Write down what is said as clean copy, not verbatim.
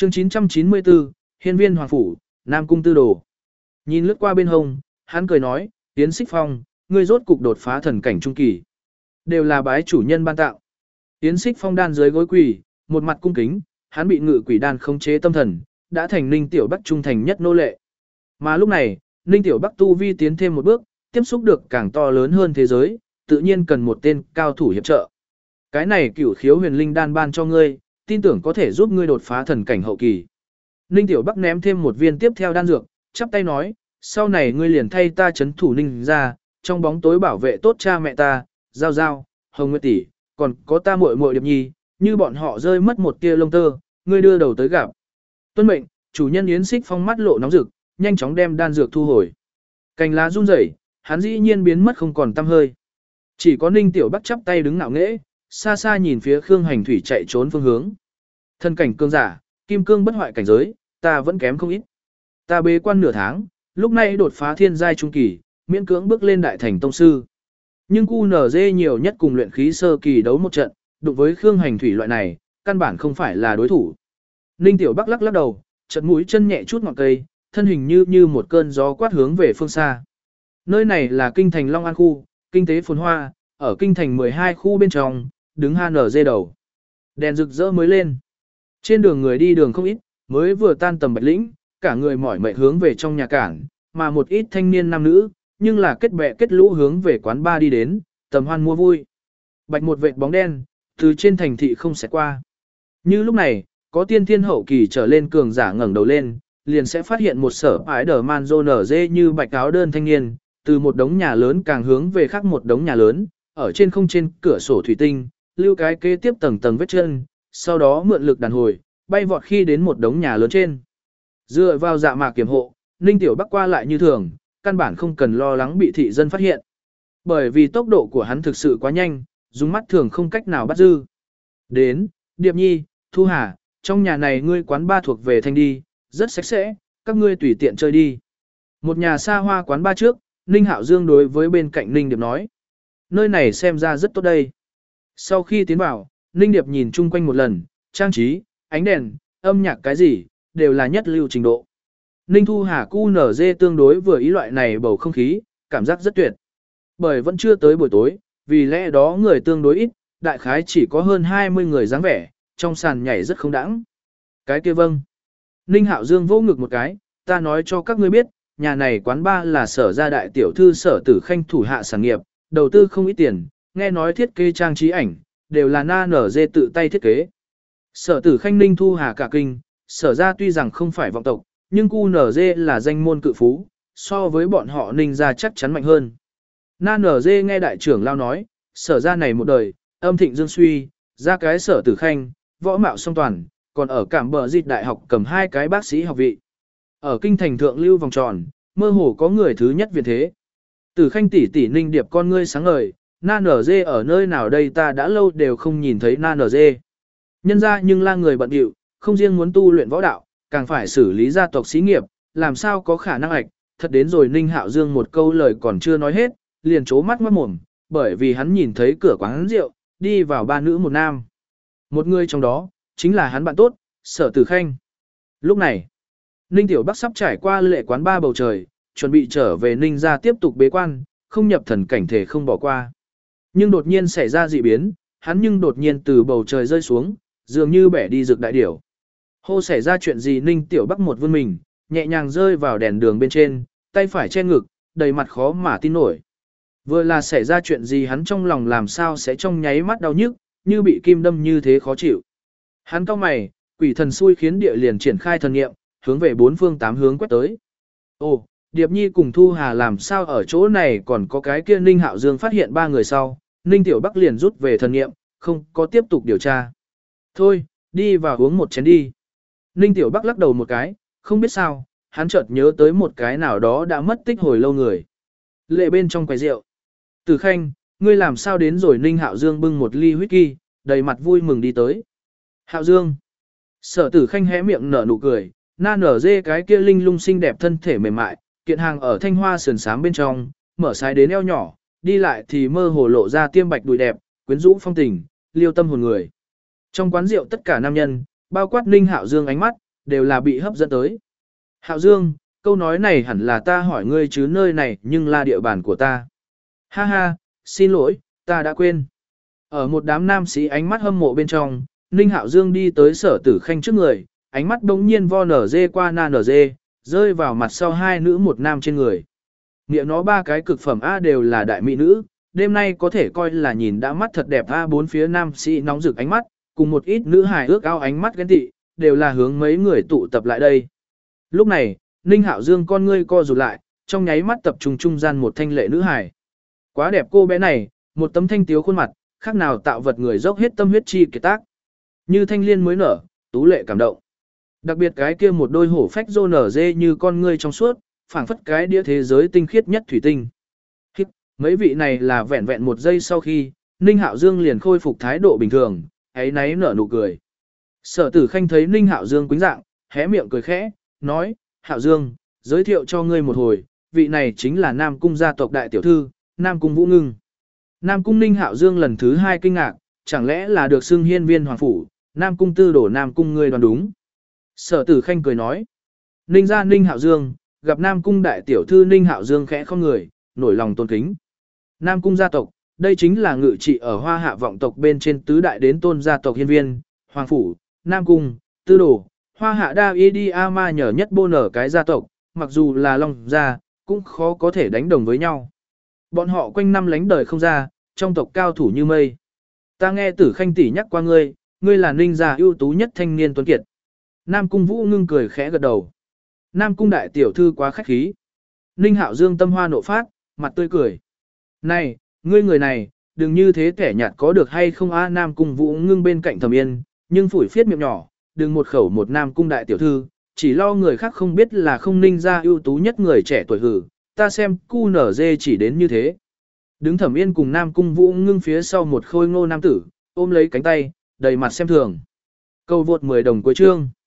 Chương 994, Hiên viên Hoàng Phủ, Nam Cung Tư Đồ. Nhìn lướt qua bên hông, hắn cười nói, Yến Xích Phong, ngươi rốt cục đột phá thần cảnh trung kỳ. Đều là bái chủ nhân ban tạo. Yến Xích Phong đan dưới gối quỳ, một mặt cung kính, hắn bị ngự quỷ đan khống chế tâm thần, đã thành Ninh Tiểu Bắc trung thành nhất nô lệ. Mà lúc này, Ninh Tiểu Bắc tu vi tiến thêm một bước, tiếp xúc được càng to lớn hơn thế giới, tự nhiên cần một tên cao thủ hiệp trợ. Cái này Cửu Khiếu Huyền Linh đan ban cho ngươi, tin tưởng có thể giúp ngươi đột phá thần cảnh hậu kỳ. Ninh Tiểu Bắc ném thêm một viên tiếp theo đan dược, chắp tay nói, sau này ngươi liền thay ta chấn thủ Ninh ra, trong bóng tối bảo vệ tốt cha mẹ ta, Giao Giao, Hồng Nguyệt tỷ, còn có ta muội muội Điệp Nhi, như bọn họ rơi mất một tia lông tơ, ngươi đưa đầu tới gặp. Tuân mệnh, chủ nhân Yến Xích Phong mắt lộ nóng rực, nhanh chóng đem đan dược thu hồi. Cành lá run rẩy, hắn dĩ nhiên biến mất không còn tăm hơi. Chỉ có Ninh Tiểu Bắc chắp tay đứng ngạo nghễ, xa xa nhìn phía Khương Hành Thủy chạy trốn phương hướng. Thân cảnh cương giả, kim cương bất hoại cảnh giới, ta vẫn kém không ít. Ta bế quan nửa tháng, lúc này đột phá thiên giai trung kỳ, miễn cưỡng bước lên đại thành tông sư. Nhưng QNZ nhiều nhất cùng luyện khí sơ kỳ đấu một trận, đụng với Khương Hành Thủy loại này, căn bản không phải là đối thủ. Ninh Tiểu Bắc lắc lắc đầu, chật mũi chân nhẹ chút ngọn cây, thân hình như một cơn gió quát hướng về phương xa. Nơi này là kinh thành Long An khu, kinh tế phồn hoa, ở kinh thành 12 khu bên trong, đứng HNZ đầu. Đèn rực rỡ mới lên. Trên đường người đi đường không ít, mới vừa tan tầm Bạch Lĩnh, cả người mỏi mệt hướng về trong nhà cảng, mà một ít thanh niên nam nữ, nhưng là kết bè kết lũ hướng về quán bar đi đến, tầm hoan mua vui. Bạch một vệt bóng đen, từ trên thành thị không xẹt qua. Như lúc này, có tiên thiên hậu kỳ trở lên cường giả ngẩng đầu lên, liền sẽ phát hiện một sở ái đờ man rô nở dê như bạch áo đơn thanh niên, từ một đống nhà lớn càng hướng về khác một đống nhà lớn, ở trên không trên cửa sổ thủy tinh, lưu cái kế tiếp tầng tầng vết chân, sau đó mượn lực đàn hồi, bay vọt khi đến một đống nhà lớn trên. Dựa vào dạ mạc kiểm hộ, Ninh Tiểu Bắc qua lại như thường, căn bản không cần lo lắng bị thị dân phát hiện. Bởi vì tốc độ của hắn thực sự quá nhanh, dùng mắt thường không cách nào bắt giữ. Đến, Điệp Nhi, Thu Hà, trong nhà này ngươi quán ba thuộc về thanh đi, rất sạch sẽ, các ngươi tùy tiện chơi đi. Một nhà xa hoa quán ba trước, Ninh Hạo Dương đối với bên cạnh Ninh Điệp nói. Nơi này xem ra rất tốt đây. Sau khi tiến vào, Ninh Điệp nhìn chung quanh một lần, trang trí, ánh đèn, âm nhạc cái gì, đều là nhất lưu trình độ. Ninh Thu Hà QNZ tương đối vừa ý loại này bầu không khí, cảm giác rất tuyệt. Bởi vẫn chưa tới buổi tối, vì lẽ đó người tương đối ít, đại khái chỉ có hơn 20 người dáng vẻ, trong sàn nhảy rất không đãng. Cái kia vâng. Ninh Hạo Dương vỗ ngực một cái, ta nói cho các ngươi biết, nhà này quán ba là sở gia đại tiểu thư Sở Tử Khanh thủ hạ sản nghiệp, đầu tư không ít tiền, nghe nói thiết kế trang trí ảnh, đều là na nở dê tự tay thiết kế. Sở Tử Khanh Ninh Thu Hà cả kinh, sở ra tuy rằng không phải vọng tộc, nhưng QNZ là danh môn cự phú, so với bọn họ Ninh ra chắc chắn mạnh hơn. Na nở dê nghe đại trưởng lao nói, sở ra này một đời, âm thịnh dương suy, ra cái Sở Tử Khanh, võ mạo song toàn, còn ở Cảm Bờ Dịch đại học cầm 2 cái bác sĩ học vị. Ở kinh thành thượng lưu vòng tròn, mơ hồ có người thứ nhất viện thế. Tử Khanh tỷ tỷ Ninh Điệp con ngươi sáng ngời, na nở dê ở nơi nào đây ta đã lâu đều không nhìn thấy na nở dê. Nhân ra nhưng là người bận điệu, không riêng muốn tu luyện võ đạo, càng phải xử lý gia tộc xí nghiệp, làm sao có khả năng ạch, thật đến rồi Ninh Hạo Dương một câu lời còn chưa nói hết, liền trố mắt ngoát mồm, bởi vì hắn nhìn thấy cửa quán rượu, đi vào 3 nữ 1 nam. Một người trong đó, chính là hắn bạn tốt, Sở Tử Khanh. Lúc này, Ninh Tiểu Bắc sắp trải qua lệ quán ba bầu trời, chuẩn bị trở về Ninh ra tiếp tục bế quan, không nhập thần cảnh thể không bỏ qua. Nhưng đột nhiên xảy ra dị biến, hắn nhưng đột nhiên từ bầu trời rơi xuống, dường như bẻ đi rực đại điểu. Hô xảy ra chuyện gì Ninh Tiểu Bắc một vươn mình, nhẹ nhàng rơi vào đèn đường bên trên, tay phải che ngực, đầy mặt khó mà tin nổi. Vừa là xảy ra chuyện gì hắn trong lòng làm sao sẽ trong nháy mắt đau nhức, như bị kim đâm như thế khó chịu. Hắn cau mày, quỷ thần xui khiến địa liền triển khai thần nghiệm, hướng về 4 phương 8 hướng quét tới. Ồ, Điệp Nhi cùng Thu Hà làm sao ở chỗ này còn có cái kia Ninh Hạo Dương phát hiện 3 người sau, Ninh Tiểu Bắc liền rút về thần nghiệm, không có tiếp tục điều tra. Thôi, đi vào uống một chén đi. Ninh Tiểu Bắc lắc đầu một cái, không biết sao, hắn chợt nhớ tới một cái nào đó đã mất tích hồi lâu người. Lệ bên trong quầy rượu. Tử Khanh, ngươi làm sao đến rồi Ninh Hạo Dương bưng một ly whisky, đầy mặt vui mừng đi tới. Hạo Dương. Sở Tử Khanh hé miệng nở nụ cười, na nở dê cái kia linh lung xinh đẹp thân thể mềm mại, kiện hàng ở thanh hoa sườn xám bên trong, mở sái đến eo nhỏ, đi lại thì mơ hồ lộ ra tiêm bạch đùi đẹp, quyến rũ phong tình, liêu tâm hồn người. Trong quán rượu tất cả nam nhân, bao quát Ninh Hạo Dương ánh mắt, đều là bị hấp dẫn tới. Hạo Dương, câu nói này hẳn là ta hỏi ngươi chứ nơi này nhưng là địa bàn của ta. Ha ha, xin lỗi, ta đã quên. Ở một đám nam sĩ ánh mắt hâm mộ bên trong, Ninh Hạo Dương đi tới Sở Tử Khanh trước người, ánh mắt đống nhiên vo nở dê qua na nở dê, rơi vào mặt sau hai nữ một nam trên người. Nghĩa nó ba cái cực phẩm A đều là đại mỹ nữ, đêm nay có thể coi là nhìn đã mắt thật đẹp A, bốn phía nam sĩ nóng rực ánh mắt, cùng một ít nữ hài ước ao ánh mắt ghen tị, đều là hướng mấy người tụ tập lại đây. Lúc này, Ninh Hạo Dương con ngươi co rụt lại, trong nháy mắt tập trung trung gian một thanh lệ nữ hài. Quá đẹp cô bé này, một tấm thanh tiếu khuôn mặt, khác nào tạo vật người dốc hết tâm huyết chi kiệt tác. Như thanh liên mới nở, tú lệ cảm động. Đặc biệt cái kia một đôi hổ phách rô nở dê như con ngươi trong suốt, phảng phất cái đĩa thế giới tinh khiết nhất thủy tinh. Mấy vị này là vẹn vẹn một giây sau khi, Ninh Hạo Dương liền khôi phục thái độ bình thường, ấy náy nở nụ cười. Sở Tử Khanh thấy Ninh Hạo Dương quĩnh dạng, hé miệng cười khẽ, nói, Hạo Dương, giới thiệu cho ngươi một hồi, vị này chính là Nam Cung gia tộc đại tiểu thư, Nam Cung Vũ Ngưng. Nam Cung Ninh Hạo Dương lần thứ hai kinh ngạc, chẳng lẽ là được xưng hiên viên hoàng phủ, Nam Cung tư đổ Nam Cung ngươi đoán đúng. Sở Tử Khanh cười nói, Ninh gia Ninh Hạo Dương, gặp Nam Cung đại tiểu thư Ninh Hạo Dương khẽ không người, nổi lòng tôn kính. Nam Cung gia tộc, đây chính là ngự trị ở Hoa Hạ vọng tộc bên trên tứ đại đến tôn gia tộc hiên viên, hoàng phủ, Nam Cung, tư đồ, Hoa Hạ đa y đi ama nhờ nhất bô nở cái gia tộc, mặc dù là long gia, cũng khó có thể đánh đồng với nhau. Bọn họ quanh năm lánh đời không ra, trong tộc cao thủ như mây. Ta nghe Tử Khanh tỷ nhắc qua ngươi, ngươi là Ninh gia ưu tú nhất thanh niên tuấn kiệt. Nam Cung Vũ Ngưng cười khẽ gật đầu. Nam Cung đại tiểu thư quá khách khí. Ninh Hạo Dương tâm hoa nộ phát, mặt tươi cười. Này, ngươi người này, đừng như thế kẻ nhạt có được hay không a? Nam Cung Vũ Ngưng bên cạnh Thẩm Yên, nhưng phủi phiết miệng nhỏ, đừng một khẩu một Nam Cung đại tiểu thư, chỉ lo người khác không biết là không Ninh gia ưu tú nhất người trẻ tuổi hử, ta xem cu nở dê chỉ đến như thế. Đứng Thẩm Yên cùng Nam Cung Vũ Ngưng phía sau một khôi ngô nam tử, ôm lấy cánh tay, đầy mặt xem thường. Câu vượt 10 đồng cuối chương.